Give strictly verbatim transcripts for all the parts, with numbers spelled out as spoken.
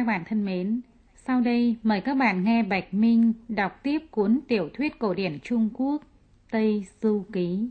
các bạn thân mến, sau đây mời các bạn nghe Bạch Minh đọc tiếp cuốn tiểu thuyết cổ điển Trung Quốc Tây Du Ký.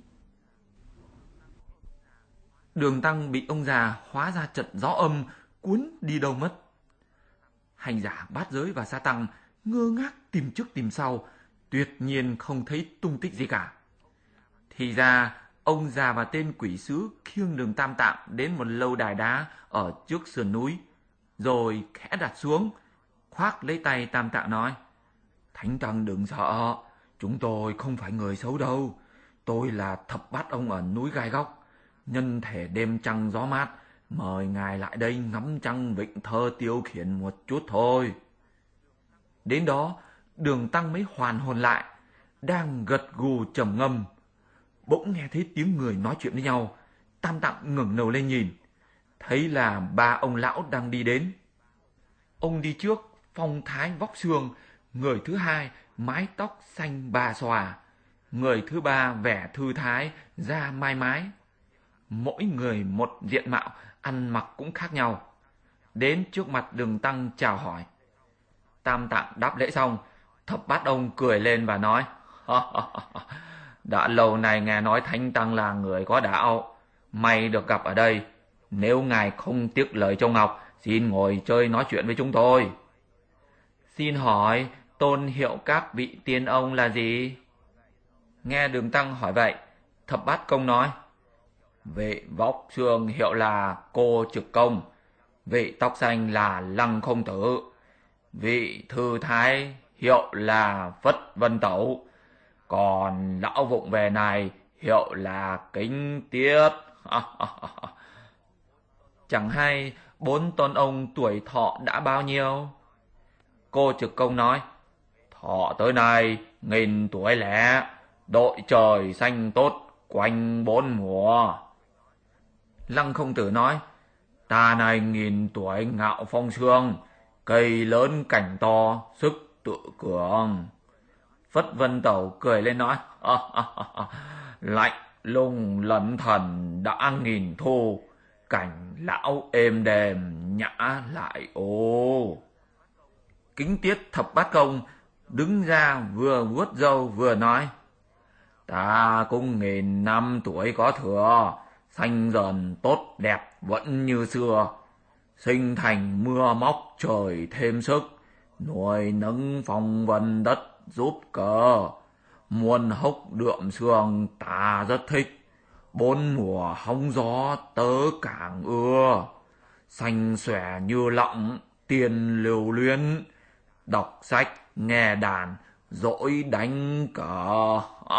Đường Tăng bị ông già hóa ra trận gió âm cuốn đi đâu mất. Hành giả Bát Giới và Sa Tăng ngơ ngác tìm trước tìm sau, tuyệt nhiên không thấy tung tích gì cả. Thì ra ông già và tên quỷ sứ khiêng Đường Tam Tạng đến một lâu đài đá ở trước sườn núi, rồi khẽ đặt xuống, khoác lấy tay Tam Tạng nói: Thánh Tăng đừng sợ, chúng tôi không phải người xấu đâu. Tôi là thập bát ông ở núi Gai Góc. Nhân thể đêm trăng gió mát, mời ngài lại đây ngắm trăng vịnh thơ tiêu khiển một chút thôi. Đến đó, Đường Tăng mới hoàn hồn lại, đang gật gù trầm ngâm. Bỗng nghe thấy tiếng người nói chuyện với nhau. Tam Tạng ngẩng đầu lên nhìn, thấy là ba ông lão đang đi đến. Ông đi trước phong thái vóc xương, người thứ hai mái tóc xanh bà xòa, người thứ ba vẻ thư thái, da mai mái. Mỗi người một diện mạo, ăn mặc cũng khác nhau. Đến trước mặt Đường Tăng chào hỏi. Tam Tạng đáp lễ xong, thập bát ông cười lên và nói: Đã lâu nay nghe nói Thánh Tăng là người có đạo, may được gặp ở đây. Nếu ngài không tiếc lời châu ngọc, xin ngồi chơi nói chuyện với chúng tôi. Xin hỏi tôn hiệu các vị tiên ông là gì? Nghe Đường Tăng hỏi vậy, thập bát công nói: Vị vóc xương hiệu là Cô Trực Công, vị tóc xanh là Lăng Không Tử, vị thư thái hiệu là Phất Vân Tẩu, còn lão vụng về này hiệu là Kính Tiết. Chẳng hay bốn tôn ông tuổi thọ đã bao nhiêu? Cô Trực Công nói: Thọ tới nay nghìn tuổi lẻ, đội trời xanh tốt quanh bốn mùa. Lăng Không Tử nói: Ta này nghìn tuổi ngạo phong sương, cây lớn cảnh to, sức tự cường. Phất Vân Tẩu cười lên nói: Lạnh lùng lẩn thần đã nghìn thu, cảnh lão êm đềm nhã lại ô. Kính Tiết thập bát công đứng ra vừa vuốt râu vừa nói: Ta cũng nghìn năm tuổi có thừa, xanh dần tốt đẹp vẫn như xưa. Sinh thành mưa móc trời thêm sức, nuôi nấng phong vân đất giúp cờ. Muôn hốc đượm sương ta rất thích, bốn mùa hóng gió tớ càng ưa. Xanh xòe như lọng tiền lưu luyến, đọc sách nghe đàn dỗi đánh cờ.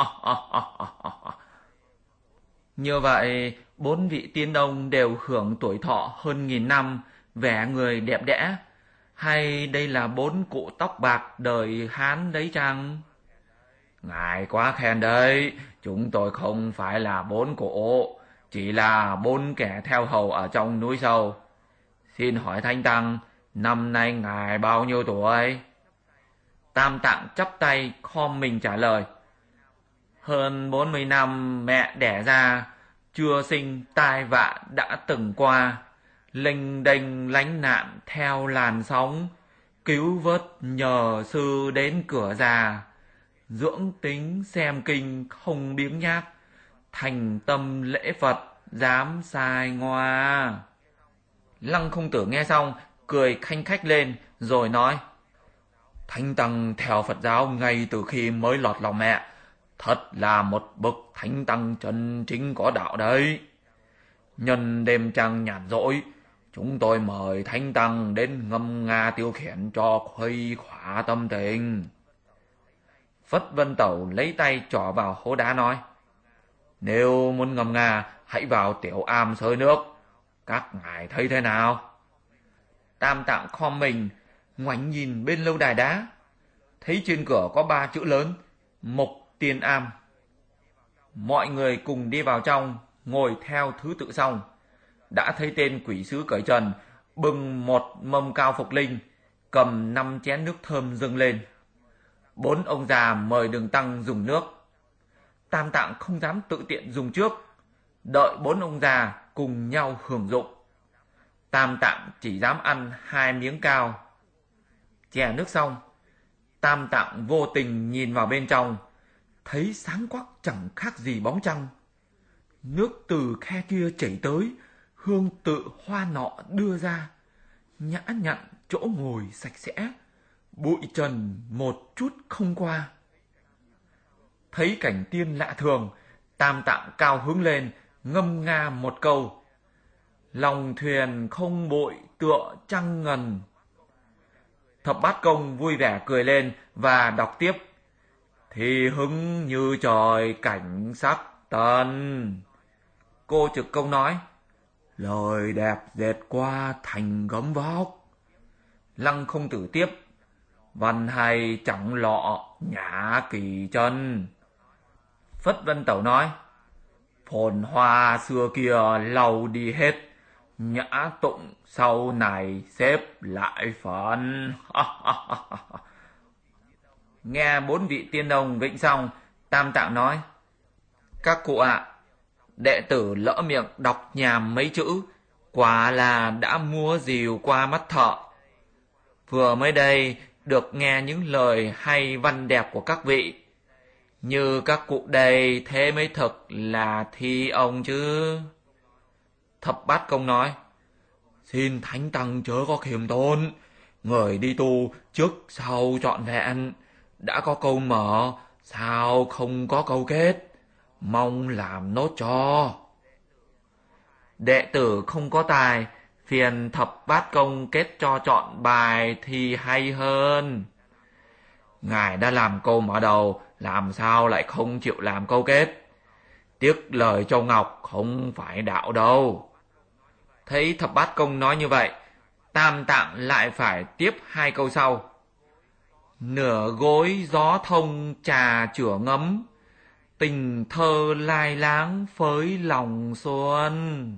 Như vậy, bốn vị tiên ông đều hưởng tuổi thọ hơn nghìn năm, vẻ người đẹp đẽ. Hay đây là bốn cụ tóc bạc đời Hán đấy chăng? Ngài quá khen đấy, chúng tôi không phải là bốn cụ, chỉ là bốn kẻ theo hầu ở trong núi sâu. Xin hỏi Thánh Tăng, năm nay ngài bao nhiêu tuổi? Tam Tạng chắp tay khom mình trả lời: Hơn bốn mươi năm mẹ đẻ ra, chưa sinh tai vạ đã từng qua. Lênh đênh lánh nạn theo làn sóng, cứu vớt nhờ sư đến cửa già. Dưỡng tính xem kinh không biếng nhác, thành tâm lễ Phật dám sai ngoa. Lăng Không Tử nghe xong cười khanh khách lên rồi nói: Thánh Tăng theo Phật giáo ngay từ khi mới lọt lòng mẹ, thật là một bậc Thánh Tăng chân chính có đạo đấy. Nhân đêm trăng nhàn rỗi, chúng tôi mời Thánh Tăng đến ngâm nga tiêu khiển cho khuây khỏa tâm tình. Phất Vân Tẩu lấy tay trỏ vào hố đá nói: Nếu muốn ngâm nga, hãy vào tiểu am sơi nước. Các ngài thấy thế nào? Tam Tạng khom mình, ngoảnh nhìn bên lâu đài đá, thấy trên cửa có ba chữ lớn: Mộc Tiên Am. Mọi người cùng đi vào trong, ngồi theo thứ tự xong. Đã thấy tên quỷ sứ cởi trần, bưng một mâm cao phục linh, cầm năm chén nước thơm dâng lên. Bốn ông già mời Đường Tăng dùng nước. Tam Tạng không dám tự tiện dùng trước, đợi bốn ông già cùng nhau hưởng dụng. Tam Tạng chỉ dám ăn hai miếng cao. Chè nước xong, Tam Tạng vô tình nhìn vào bên trong, thấy sáng quắc chẳng khác gì bóng trăng. Nước từ khe kia chảy tới, hương tự hoa nọ đưa ra, nhã nhặn chỗ ngồi sạch sẽ, bụi trần một chút không qua. Thấy cảnh tiên lạ thường, Tam Tạng cao hứng lên, ngâm nga một câu: lòng thuyền không bụi tựa trăng ngần. Thập Bát Công vui vẻ cười lên và đọc tiếp: thì hứng như trời cảnh sắc tân. Cô Trực Công nói: lời đẹp dệt qua thành gấm vóc. Lăng Không Tử tiếp: văn hay chẳng lọ nhã kỳ chân. Phất Vân Tẩu nói: phồn hoa xưa kia lau đi hết, nhã tụng sau này xếp lại phần. Nghe bốn vị tiên đồng vịnh xong, Tam Tạng nói: các cụ ạ, à, đệ tử lỡ miệng đọc nhàm mấy chữ, quả là đã mua rìu qua mắt thợ. Vừa mới đây được nghe những lời hay văn đẹp của các vị, như các cụ đây thế mới thực là thi ông chứ. Thập Bát Công nói: xin Thánh Tăng chớ có khiêm tốn, người đi tu trước sau trọn vẹn, đã có câu mở, sao không có câu kết, mong làm nốt cho. Đệ tử không có tài, phiền Thập Bát Công kết cho chọn bài thì hay hơn. Ngài đã làm câu mở đầu, làm sao lại không chịu làm câu kết? Tiếc lời Châu Ngọc không phải đạo đâu. Thấy Thập Bát Công nói như vậy, Tam Tạng lại phải tiếp hai câu sau: nửa gối gió thông trà chửa ngấm, tình thơ lai láng phới lòng xuân.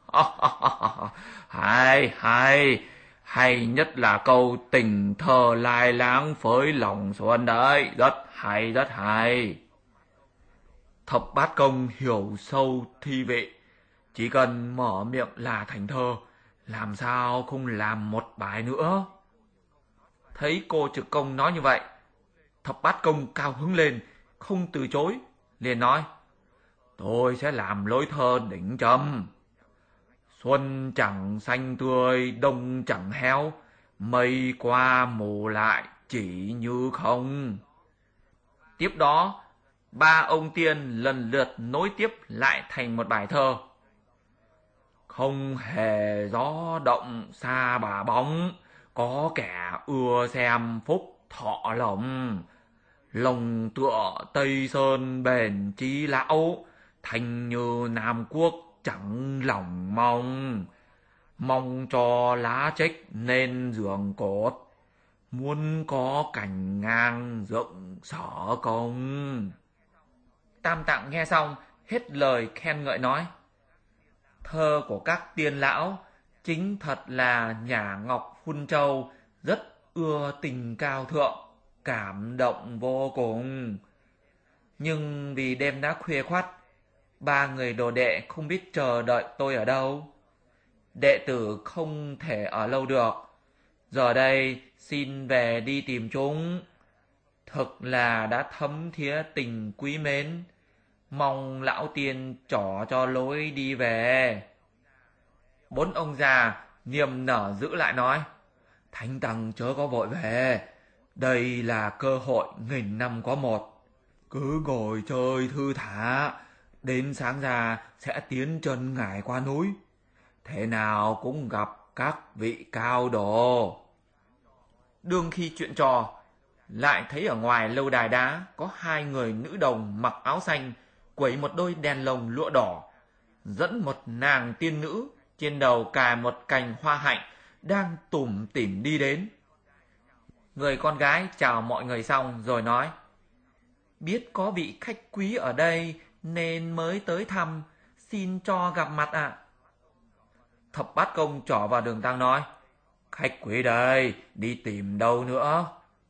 Hay, hay, hay nhất là câu tình thơ lai láng phới lòng xuân đấy, rất hay, rất hay. Thập Bát Công hiểu sâu thi vị, chỉ cần mở miệng là thành thơ, làm sao không làm một bài nữa. Thấy cô Trực Công nói như vậy, Thập Bát Công cao hứng lên, không từ chối, liền nói: tôi sẽ làm lối thơ đỉnh trầm. Xuân chẳng xanh tươi, đông chẳng héo, mây qua mù lại chỉ như không. Tiếp đó, ba ông tiên lần lượt nối tiếp lại thành một bài thơ: không hề gió động xa bà bóng, có kẻ ưa xem phúc thọ lộc. Lòng tựa Tây Sơn bền chí lão, thành như Nam Quốc chẳng lòng mong. Mong cho lá trách nên giường cột, muốn có cành ngang dựng sở công. Tam Tạng nghe xong hết lời khen ngợi nói: thơ của các tiên lão chính thật là nhả ngọc phun châu, rất ưa tình cao thượng, cảm động vô cùng. Nhưng vì đêm đã khuya khoắt, ba người đồ đệ không biết chờ đợi tôi ở đâu. Đệ tử không thể ở lâu được, giờ đây xin về đi tìm chúng. Thực là đã thấm thía tình quý mến, mong lão tiên trỏ cho lối đi về. Bốn ông già niềm nở giữ lại nói: Thánh Tăng chớ có vội về, đây là cơ hội nghìn năm có một. Cứ ngồi chơi thư thả, đến sáng ra sẽ tiến chân ngải qua núi, thế nào cũng gặp các vị cao đồ. Đương khi chuyện trò, lại thấy ở ngoài lâu đài đá có hai người nữ đồng mặc áo xanh, quẩy một đôi đèn lồng lụa đỏ, dẫn một nàng tiên nữ trên đầu cài một cành hoa hạnh, đang tủm tỉm đi đến. Người con gái chào mọi người xong rồi nói: biết có vị khách quý ở đây nên mới tới thăm, xin cho gặp mặt ạ. À. Thập Bát Công trỏ vào Đường Tăng nói: khách quý đây, đi tìm đâu nữa?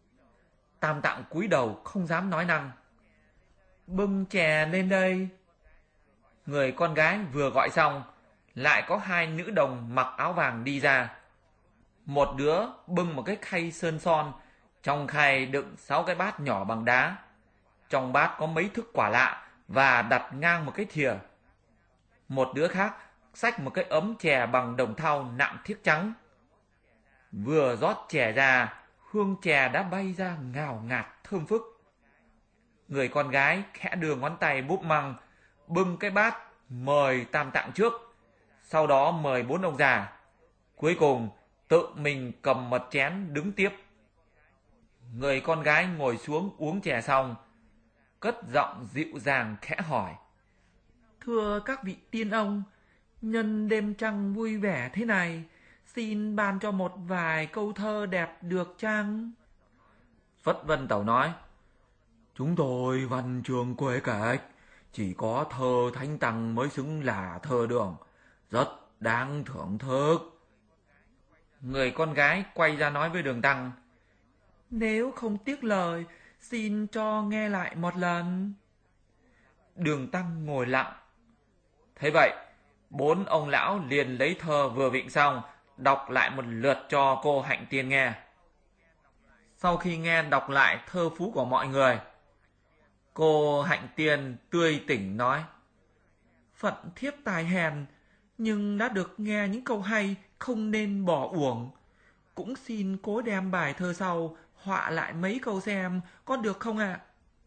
Tam Tạng cúi đầu không dám nói năng. Bưng chè lên đây. Người con gái vừa gọi xong, lại có hai nữ đồng mặc áo vàng đi ra. Một đứa bưng một cái khay sơn son, trong khay đựng sáu cái bát nhỏ bằng đá. Trong bát có mấy thức quả lạ và đặt ngang một cái thìa. Một đứa khác xách một cái ấm chè bằng đồng thau nạm thiếc trắng. Vừa rót chè ra, hương chè đã bay ra ngào ngạt thơm phức. Người con gái khẽ đưa ngón tay búp măng, bưng cái bát mời Tam Tạng trước, sau đó mời bốn ông già. Cuối cùng tự mình cầm một chén đứng tiếp. Người con gái ngồi xuống uống chè xong, cất giọng dịu dàng khẽ hỏi: Thưa các vị tiên ông, nhân đêm trăng vui vẻ thế này, xin ban cho một vài câu thơ đẹp được chăng? Phất Vân Tẩu nói: Chúng tôi văn chương quê cách, chỉ có thơ Thánh Tăng mới xứng là thơ đường, rất đáng thưởng thức. Người con gái quay ra nói với Đường Tăng: Nếu không tiếc lời, xin cho nghe lại một lần. Đường Tăng ngồi lặng. Thế vậy, bốn ông lão liền lấy thơ vừa vịnh xong, đọc lại một lượt cho cô Hạnh Tiên nghe. Sau khi nghe đọc lại thơ phú của mọi người, cô Hạnh Tiên tươi tỉnh nói: Phận thiếp tài hèn, nhưng đã được nghe những câu hay, không nên bỏ uổng. Cũng xin cố đem bài thơ sau họa lại mấy câu xem có được không ạ? À?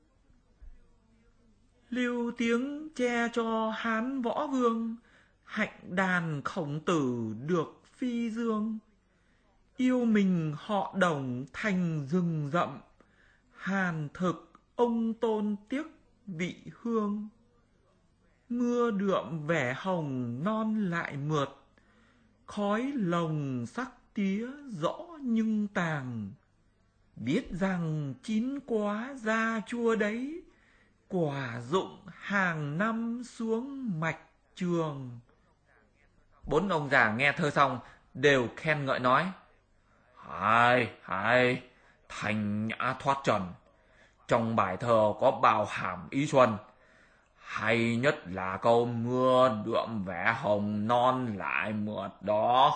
Lưu tiếng che cho Hán võ vương, hạnh đàn Khổng Tử được phi dương. Yêu mình họ Đồng thành rừng rậm, hàn thực ông tôn tiếc vị hương. Mưa đượm vẻ hồng non lại mượt, khói lồng sắc tía rõ nhưng tàng. Biết rằng chín quá ra chua đấy, quả dụng hàng năm xuống mạch trường. Bốn ông già nghe thơ xong đều khen ngợi nói: Hay, hay, thành nhã thoát trần. Trong bài thơ có bao hàm ý xuân. Hay nhất là câu mưa đượm vẻ hồng non lại mượt đó.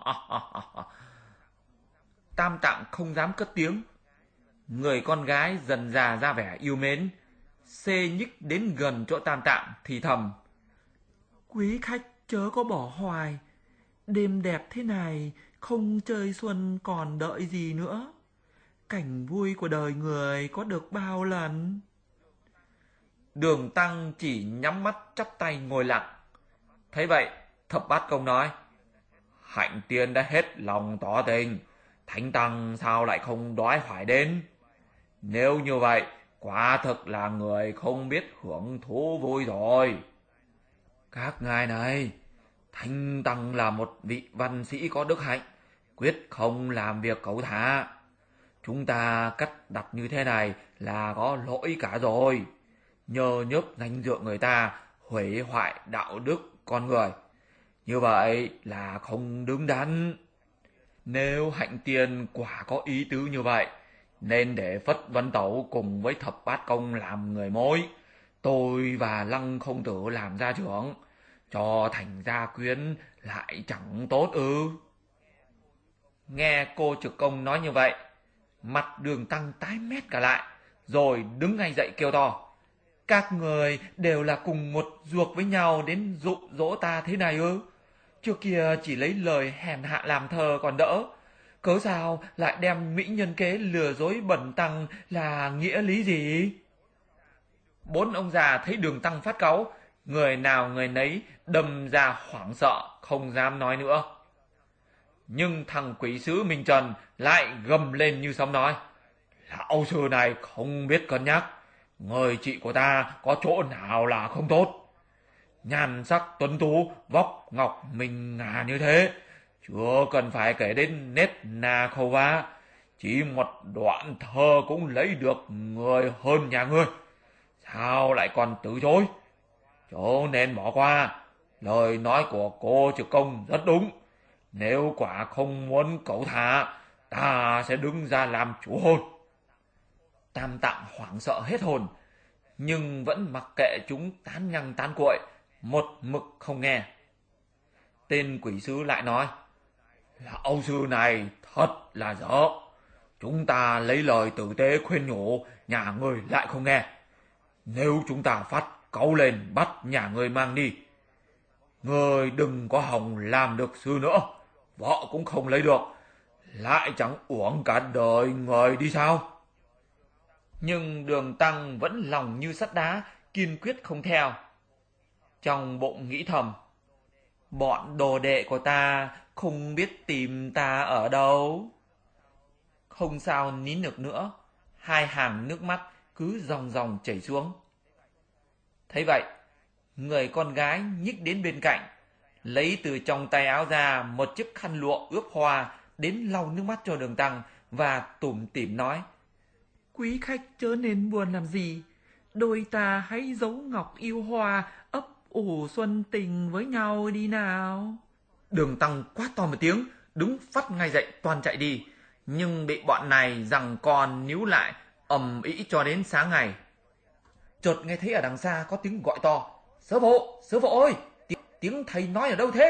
Tam Tạng không dám cất tiếng. Người con gái dần già ra vẻ yêu mến, xê nhích đến gần chỗ Tam Tạng thì thầm: Quý khách chớ có bỏ hoài, đêm đẹp thế này không chơi xuân còn đợi gì nữa. Cảnh vui của đời người có được bao lần. Đường Tăng chỉ nhắm mắt chắp tay ngồi lặng. Thấy vậy, Thập Bát Công nói: Hạnh Tiên đã hết lòng tỏ tình, Thánh Tăng sao lại không đói hoài đến? Nếu như vậy, quả thực là người không biết hưởng thú vui rồi. Các ngài này, Thánh Tăng là một vị văn sĩ có đức hạnh, quyết không làm việc cẩu thả. Chúng ta cắt đặt như thế này là có lỗi cả rồi. Nhờ nhớp danh dự người ta, hủy hoại đạo đức con người. Như vậy là không đứng đắn. Nếu Hạnh Tiên quả có ý tứ như vậy, nên để Phất Vân Tẩu cùng với Thập Bát Công làm người mối, tôi và Lăng Không Tử làm gia trưởng, cho thành gia quyến lại chẳng tốt ư? Nghe cô Trực Công nói như vậy, mặt Đường Tăng tái mét cả lại, rồi đứng ngay dậy kêu to: Các người đều là cùng một ruột với nhau đến dụ dỗ ta thế này ư? Trước kia chỉ lấy lời hèn hạ làm thơ còn đỡ, cớ sao lại đem mỹ nhân kế lừa dối bẩn tăng là nghĩa lý gì? Bốn ông già thấy Đường Tăng phát cáu, người nào người nấy đâm ra hoảng sợ, không dám nói nữa. Nhưng thằng quỷ sứ Minh Trần lại gầm lên như sấm nói: Lão sư này không biết cân nhắc, người chị của ta có chỗ nào là không tốt. Nhan sắc tuấn tú, vóc ngọc mình ngà như thế, chưa cần phải kể đến nét na khâu vá, chỉ một đoạn thơ cũng lấy được người hơn nhà ngươi, sao lại còn từ chối? Chỗ nên bỏ qua. Lời nói của cô Trực Công rất đúng. Nếu quả không muốn cẩu thả, ta sẽ đứng ra làm chủ hôn. Tam Tạng hoảng sợ hết hồn, nhưng vẫn mặc kệ chúng tán nhăng tán cuội, một mực không nghe. Tên quỷ sứ lại nói, lão sư này thật là dở. Chúng ta lấy lời tử tế khuyên nhủ, nhà ngươi lại không nghe. Nếu chúng ta phát cáu lên bắt nhà ngươi mang đi, ngươi đừng có hòng làm được sư nữa, vợ cũng không lấy được, lại chẳng uổng cả đời người đi sao. Nhưng Đường Tăng vẫn lòng như sắt đá, kiên quyết không theo. Trong bụng nghĩ thầm, bọn đồ đệ của ta không biết tìm ta ở đâu. Không sao nín được nữa, hai hàng nước mắt cứ ròng ròng chảy xuống. Thấy vậy, người con gái nhích đến bên cạnh, lấy từ trong tay áo ra một chiếc khăn lụa ướp hoa đến lau nước mắt cho Đường Tăng và tủm tỉm nói, quý khách chớ nên buồn làm gì, đôi ta hãy giấu ngọc yêu hoa, ấp ủ xuân tình với nhau đi nào. Đường Tăng quát to một tiếng, đứng phắt ngay dậy toan chạy đi, nhưng bị bọn này giằng con níu lại, ầm ĩ cho đến sáng ngày. Chợt nghe thấy ở đằng xa có tiếng gọi to, sư phụ, sư phụ ơi, tiếng thầy nói ở đâu thế?